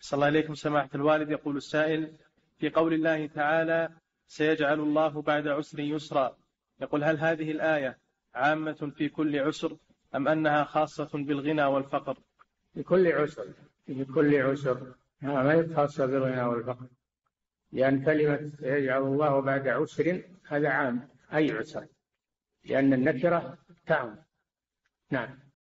صلى الله عليكم سماحة الوالد. يقول السائل: في قول الله تعالى سيجعل الله بعد عسر يسرا، يقول: هل هذه الآية عامة في كل عسر أم أنها خاصة بالغنى والفقر؟ في كل عسر، في كل عسر، ما هي خاصة بالغنى والفقر، لأن كلمة سيجعل الله بعد عسر هذا عام أي عسر، لأن النكرة تعم. نعم.